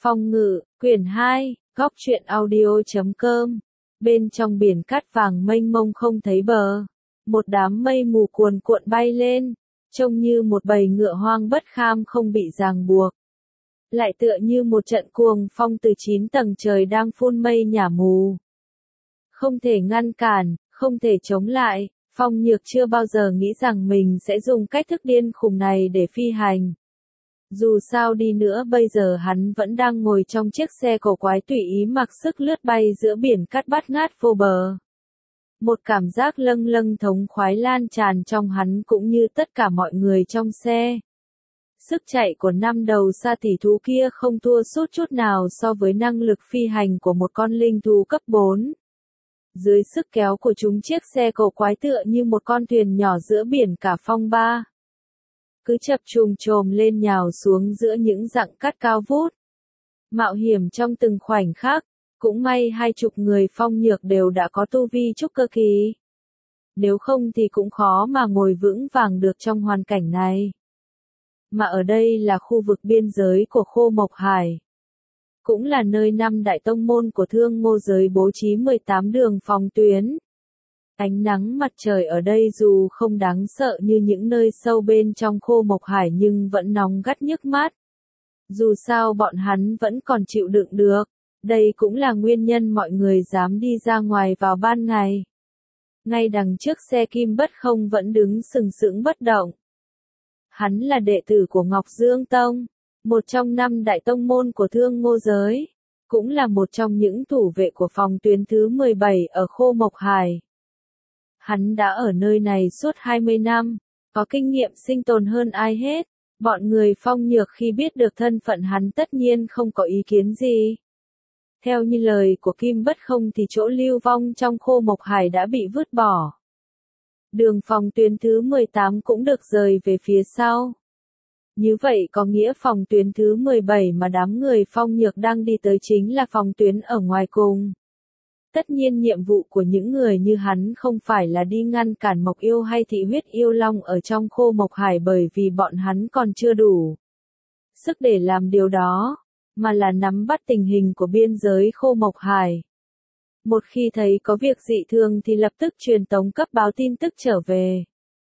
Phong ngự, quyển 2, góc truyện audio.com. Bên trong biển cát vàng mênh mông không thấy bờ, một đám mây mù cuồn cuộn bay lên, trông như một bầy ngựa hoang bất kham không bị ràng buộc. Lại tựa như một trận cuồng phong từ 9 tầng trời đang phun mây nhả mù. Không thể ngăn cản, không thể chống lại, Phong Nhược chưa bao giờ nghĩ rằng mình sẽ dùng cách thức điên khùng này để phi hành. Dù sao đi nữa bây giờ hắn vẫn đang ngồi trong chiếc xe cổ quái tùy ý mặc sức lướt bay giữa biển cát bát ngát vô bờ. Một cảm giác lâng lâng thống khoái lan tràn trong hắn cũng như tất cả mọi người trong xe. Sức chạy của năm đầu sa tỷ thú kia không thua sút chút nào so với năng lực phi hành của một con linh thú cấp 4. Dưới sức kéo của chúng chiếc xe cổ quái tựa như một con thuyền nhỏ giữa biển cả phong ba. Cứ chập chùm chồm lên nhào xuống giữa những dặng cát cao vút. Mạo hiểm trong từng khoảnh khắc, cũng may 20 người Phong Nhược đều đã có tu vi trúc cơ kỳ. Nếu không thì cũng khó mà ngồi vững vàng được trong hoàn cảnh này. Mà ở đây là khu vực biên giới của Khô Mộc Hải. Cũng là nơi 5 đại tông môn của Thương Ngô giới bố trí 18 đường phòng tuyến. Ánh nắng mặt trời ở đây dù không đáng sợ như những nơi sâu bên trong Khô Mộc Hải nhưng vẫn nóng gắt nhức mắt. Dù sao bọn hắn vẫn còn chịu đựng được, đây cũng là nguyên nhân mọi người dám đi ra ngoài vào ban ngày. Ngay đằng trước xe Kim Bất Không vẫn đứng sừng sững bất động. Hắn là đệ tử của Ngọc Dương Tông, một trong 5 đại tông môn của Thương Ngô giới, cũng là một trong những thủ vệ của phòng tuyến thứ 17 ở Khô Mộc Hải. Hắn đã ở nơi này suốt 20 năm, có kinh nghiệm sinh tồn hơn ai hết. Bọn người Phong Nhược khi biết được thân phận hắn tất nhiên không có ý kiến gì. Theo như lời của Kim Bất Không thì chỗ lưu vong trong Khô Mộc Hải đã bị vứt bỏ. Đường phòng tuyến thứ 18 cũng được rời về phía sau. Như vậy có nghĩa phòng tuyến thứ 17 mà đám người Phong Nhược đang đi tới chính là phòng tuyến ở ngoài cùng. Tất nhiên nhiệm vụ của những người như hắn không phải là đi ngăn cản Mộc Yêu hay Thị Huyết Yêu Long ở trong Khô Mộc Hải bởi vì bọn hắn còn chưa đủ sức để làm điều đó, mà là nắm bắt tình hình của biên giới Khô Mộc Hải. Một khi thấy có việc dị thường thì lập tức truyền tống cấp báo tin tức trở về.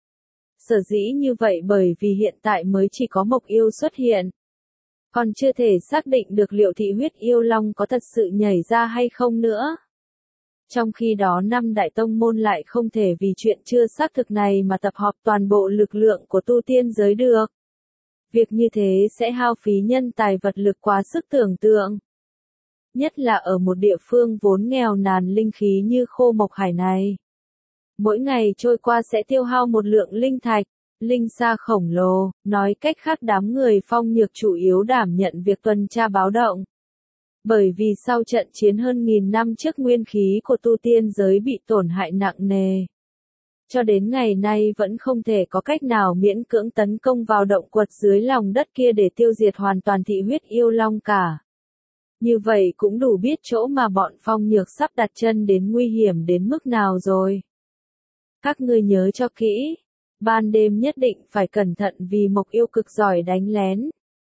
Sở dĩ như vậy bởi vì hiện tại mới chỉ có Mộc Yêu xuất hiện. Còn chưa thể xác định được liệu Thị Huyết Yêu Long có thật sự nhảy ra hay không nữa. Trong khi đó 5 đại tông môn lại không thể vì chuyện chưa xác thực này mà tập hợp toàn bộ lực lượng của tu tiên giới được. Việc như thế sẽ hao phí nhân tài vật lực quá sức tưởng tượng. Nhất là ở một địa phương vốn nghèo nàn linh khí như Khô Mộc Hải này. Mỗi ngày trôi qua sẽ tiêu hao một lượng linh thạch, linh sa khổng lồ, nói cách khác đám người Phong Nhược chủ yếu đảm nhận việc tuần tra báo động. Bởi vì sau trận chiến hơn 1000 năm trước nguyên khí của tu tiên giới bị tổn hại nặng nề. Cho đến ngày nay vẫn không thể có cách nào miễn cưỡng tấn công vào động quật dưới lòng đất kia để tiêu diệt hoàn toàn Thị Huyết Yêu Long cả. Như vậy cũng đủ biết chỗ mà bọn Phong Nhược sắp đặt chân đến nguy hiểm đến mức nào rồi. Các ngươi nhớ cho kỹ, ban đêm nhất định phải cẩn thận vì Mộc Yêu cực giỏi đánh lén.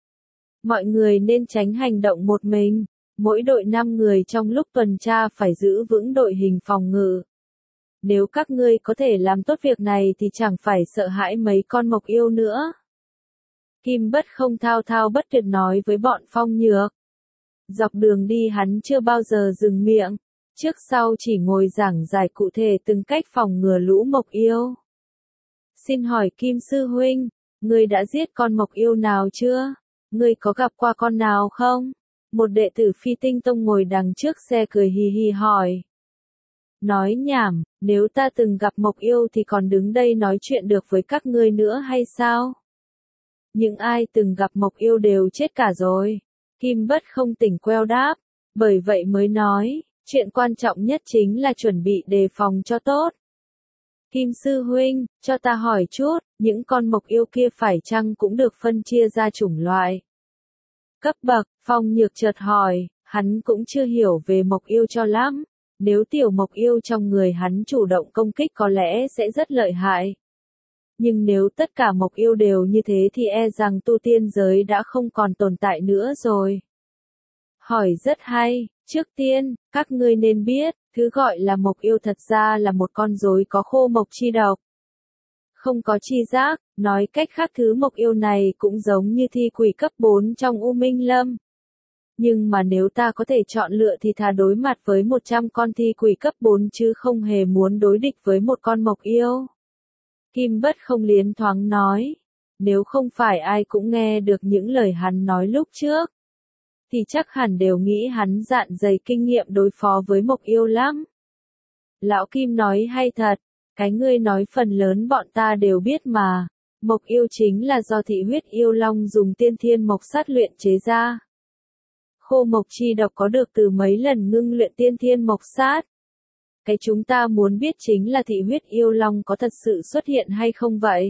Mọi người nên tránh hành động một mình. Mỗi đội 5 người trong lúc tuần tra phải giữ vững đội hình phòng ngự. Nếu các ngươi có thể làm tốt việc này thì chẳng phải sợ hãi mấy con Mộc Yêu nữa. Kim Bất Không thao thao bất tuyệt nói với bọn Phong Nhược. Dọc đường đi hắn chưa bao giờ dừng miệng, trước sau chỉ ngồi giảng giải cụ thể từng cách phòng ngừa lũ Mộc Yêu. Xin hỏi Kim Sư Huynh, ngươi đã giết con Mộc Yêu nào chưa? Ngươi có gặp qua con nào không? Một đệ tử Phi Tinh Tông ngồi đằng trước xe cười hì hì hỏi. Nói nhảm, nếu ta từng gặp Mộc Yêu thì còn đứng đây nói chuyện được với các ngươi nữa hay sao? Những ai từng gặp Mộc Yêu đều chết cả rồi. Kim Bất Không tỉnh queo đáp, bởi vậy mới nói, chuyện quan trọng nhất chính là chuẩn bị đề phòng cho tốt. Kim Sư Huynh, cho ta hỏi chút, những con Mộc Yêu kia phải chăng cũng được phân chia ra chủng loại? Cấp bậc, Phong Nhược chợt hỏi, hắn cũng chưa hiểu về Mộc Yêu cho lắm. Nếu tiểu Mộc Yêu trong người hắn chủ động công kích có lẽ sẽ rất lợi hại. Nhưng nếu tất cả Mộc Yêu đều như thế thì e rằng tu tiên giới đã không còn tồn tại nữa rồi. Hỏi rất hay, trước tiên, các ngươi nên biết, thứ gọi là mộc yêu thật ra là một con rối có khô mộc chi độc. Không có chi giác, nói cách khác thứ mộc yêu này cũng giống như thi quỷ cấp 4 trong U Minh Lâm. Nhưng mà nếu ta có thể chọn lựa thì thà đối mặt với 100 con thi quỷ cấp 4 chứ không hề muốn đối địch với một con mộc yêu. Kim Bất Không liến thoáng nói, nếu không phải ai cũng nghe được những lời hắn nói lúc trước, thì chắc hẳn đều nghĩ hắn dạn dày kinh nghiệm đối phó với mộc yêu lắm. Lão Kim nói hay thật, cái ngươi nói phần lớn bọn ta đều biết mà, mộc yêu chính là do thị huyết yêu long dùng tiên thiên mộc sát luyện chế ra. Khô mộc chi độc có được từ mấy lần ngưng luyện tiên thiên mộc sát. Cái chúng ta muốn biết chính là thị huyết yêu long có thật sự xuất hiện hay không vậy?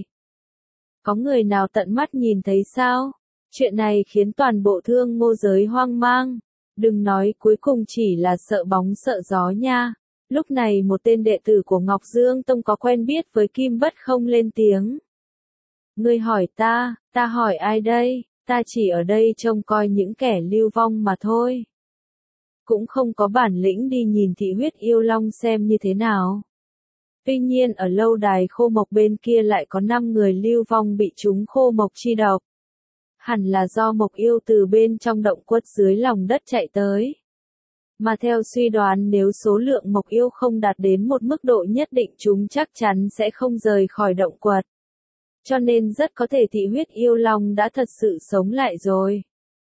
Có người nào tận mắt nhìn thấy sao? Chuyện này khiến toàn bộ Thương Ngô giới hoang mang. Đừng nói cuối cùng chỉ là sợ bóng sợ gió nha. Lúc này một tên đệ tử của Ngọc Dương Tông có quen biết với Kim Bất Không lên tiếng. Ngươi hỏi ta hỏi ai đây? Ta chỉ ở đây trông coi những kẻ lưu vong mà thôi. Cũng không có bản lĩnh đi nhìn thị huyết yêu long xem như thế nào. Tuy nhiên ở lâu đài khô mộc bên kia lại có 5 người lưu vong bị trúng khô mộc chi độc. Hẳn là do mộc yêu từ bên trong động quật dưới lòng đất chạy tới. Mà theo suy đoán nếu số lượng mộc yêu không đạt đến một mức độ nhất định chúng chắc chắn sẽ không rời khỏi động quật. Cho nên rất có thể thị huyết yêu long đã thật sự sống lại rồi.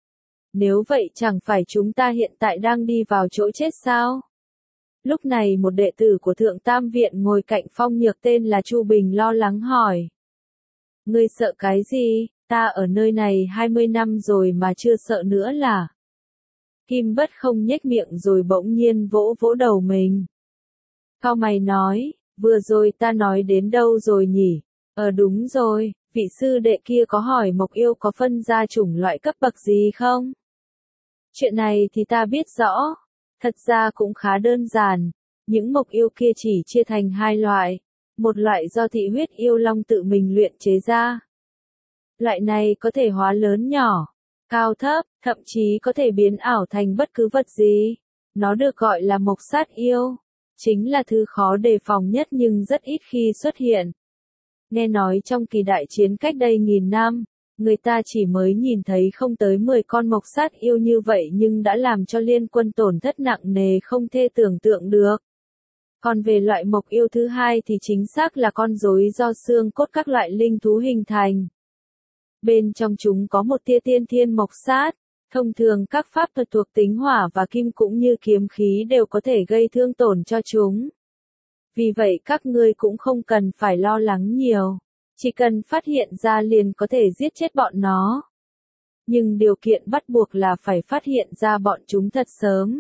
Nếu vậy chẳng phải chúng ta hiện tại đang đi vào chỗ chết sao? Lúc này một đệ tử của Thượng Tam Viện ngồi cạnh Phong Nhược tên là Chu Bình lo lắng hỏi. Ngươi sợ cái gì? Ta ở nơi này 20 năm rồi mà chưa sợ nữa là? Kim Bất Không nhếch miệng rồi bỗng nhiên vỗ vỗ đầu mình. Cau mày nói, vừa rồi ta nói đến đâu rồi nhỉ? Đúng rồi, vị sư đệ kia có hỏi mộc yêu có phân ra chủng loại cấp bậc gì không? Chuyện này thì ta biết rõ. Thật ra cũng khá đơn giản. Những mộc yêu kia chỉ chia thành 2 loại. Một loại do thị huyết yêu long tự mình luyện chế ra. Loại này có thể hóa lớn nhỏ, cao thấp, thậm chí có thể biến ảo thành bất cứ vật gì. Nó được gọi là mộc sát yêu. Chính là thứ khó đề phòng nhất nhưng rất ít khi xuất hiện. Nghe nói trong kỳ đại chiến cách đây 1000 năm, người ta chỉ mới nhìn thấy không tới 10 con mộc sát yêu như vậy nhưng đã làm cho liên quân tổn thất nặng nề không thể tưởng tượng được. Còn về loại mộc yêu thứ hai thì chính xác là con rối do xương cốt các loại linh thú hình thành. Bên trong chúng có một tia tiên thiên mộc sát, thông thường các pháp thuật thuộc tính hỏa và kim cũng như kiếm khí đều có thể gây thương tổn cho chúng. Vì vậy các ngươi cũng không cần phải lo lắng nhiều, chỉ cần phát hiện ra liền có thể giết chết bọn nó. Nhưng điều kiện bắt buộc là phải phát hiện ra bọn chúng thật sớm.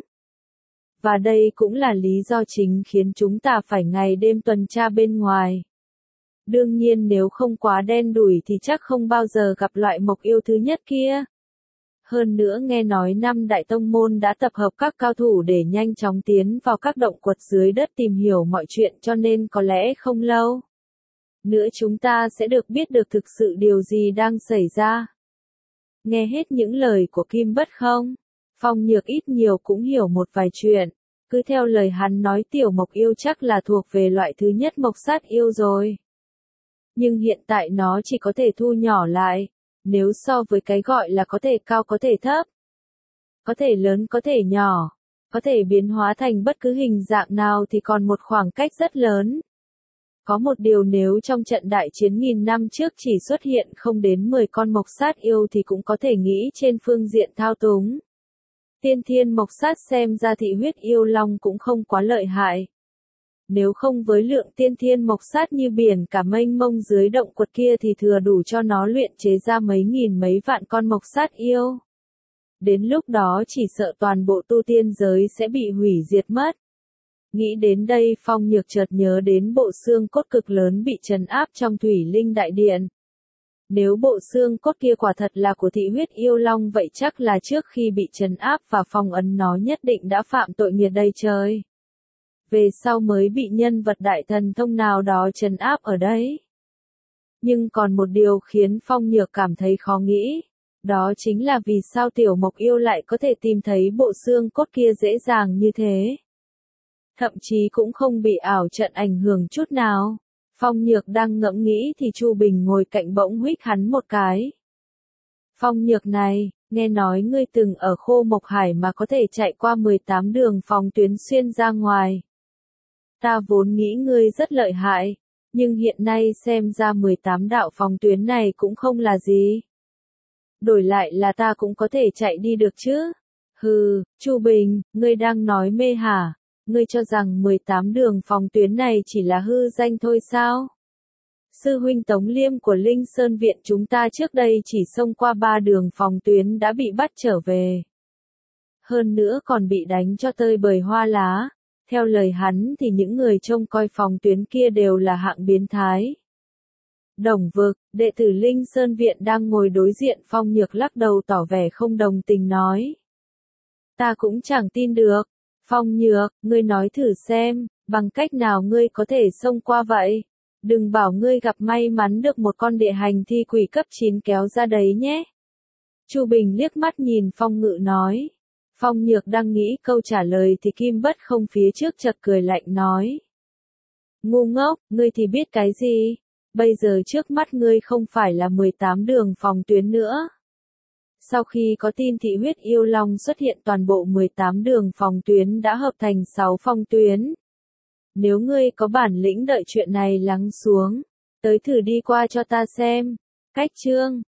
Và đây cũng là lý do chính khiến chúng ta phải ngày đêm tuần tra bên ngoài. Đương nhiên nếu không quá đen đủi thì chắc không bao giờ gặp loại mộc yêu thứ nhất kia. Hơn nữa nghe nói 5 đại tông môn đã tập hợp các cao thủ để nhanh chóng tiến vào các động quật dưới đất tìm hiểu mọi chuyện cho nên có lẽ không lâu nữa chúng ta sẽ được biết được thực sự điều gì đang xảy ra. Nghe hết những lời của Kim Bất Không, Phong Nhược ít nhiều cũng hiểu một vài chuyện. Cứ theo lời hắn nói tiểu mộc yêu chắc là thuộc về loại thứ nhất mộc sát yêu rồi. Nhưng hiện tại nó chỉ có thể thu nhỏ lại. Nếu so với cái gọi là có thể cao có thể thấp, có thể lớn có thể nhỏ, có thể biến hóa thành bất cứ hình dạng nào thì còn một khoảng cách rất lớn. Có một điều nếu trong trận đại chiến 1000 năm trước chỉ xuất hiện không đến 10 con mộc sát yêu thì cũng có thể nghĩ trên phương diện thao túng. Tiên thiên mộc sát xem ra thị huyết yêu long cũng không quá lợi hại. Nếu không với lượng tiên thiên mộc sát như biển cả mênh mông dưới động quật kia thì thừa đủ cho nó luyện chế ra mấy nghìn mấy vạn con mộc sát yêu. Đến lúc đó chỉ sợ toàn bộ tu tiên giới sẽ bị hủy diệt mất. Nghĩ đến đây Phong Nhược chợt nhớ đến bộ xương cốt cực lớn bị trấn áp trong Thủy Linh Đại Điện. Nếu bộ xương cốt kia quả thật là của thị huyết yêu long vậy chắc là trước khi bị trấn áp và phong ấn nó nhất định đã phạm tội nghiệt đây trời. Về sau mới bị nhân vật đại thần thông nào đó trấn áp ở đấy. Nhưng còn một điều khiến Phong Nhược cảm thấy khó nghĩ. Đó chính là vì sao Tiểu Mộc Yêu lại có thể tìm thấy bộ xương cốt kia dễ dàng như thế. Thậm chí cũng không bị ảo trận ảnh hưởng chút nào. Phong Nhược đang ngẫm nghĩ thì Chu Bình ngồi cạnh bỗng huých hắn một cái. Phong Nhược này, nghe nói ngươi từng ở Khô Mộc Hải mà có thể chạy qua 18 đường phòng tuyến xuyên ra ngoài. Ta vốn nghĩ ngươi rất lợi hại, nhưng hiện nay xem ra 18 đạo phòng tuyến này cũng không là gì. Đổi lại là ta cũng có thể chạy đi được chứ. Hừ, Chu Bình, ngươi đang nói mê hả? Ngươi cho rằng 18 đường phòng tuyến này chỉ là hư danh thôi sao? Sư huynh Tống Liêm của Linh Sơn Viện chúng ta trước đây chỉ xông qua 3 đường phòng tuyến đã bị bắt trở về. Hơn nữa còn bị đánh cho tơi bời hoa lá. Theo lời hắn thì những người trông coi phòng tuyến kia đều là hạng biến thái. Đồng Vực, đệ tử Linh Sơn Viện đang ngồi đối diện Phong Nhược lắc đầu tỏ vẻ không đồng tình nói. Ta cũng chẳng tin được. Phong Nhược, ngươi nói thử xem, bằng cách nào ngươi có thể xông qua vậy? Đừng bảo ngươi gặp may mắn được một con địa hành thi quỷ cấp 9 kéo ra đấy nhé. Chu Bình liếc mắt nhìn Phong Ngự nói. Phong Nhược đang nghĩ câu trả lời thì Kim Bất Không phía trước chợt cười lạnh nói. Ngu ngốc, ngươi thì biết cái gì? Bây giờ trước mắt ngươi không phải là 18 đường phòng tuyến nữa. Sau khi có tin thị huyết yêu long xuất hiện toàn bộ 18 đường phòng tuyến đã hợp thành 6 phòng tuyến. Nếu ngươi có bản lĩnh đợi chuyện này lắng xuống, tới thử đi qua cho ta xem. Cách chương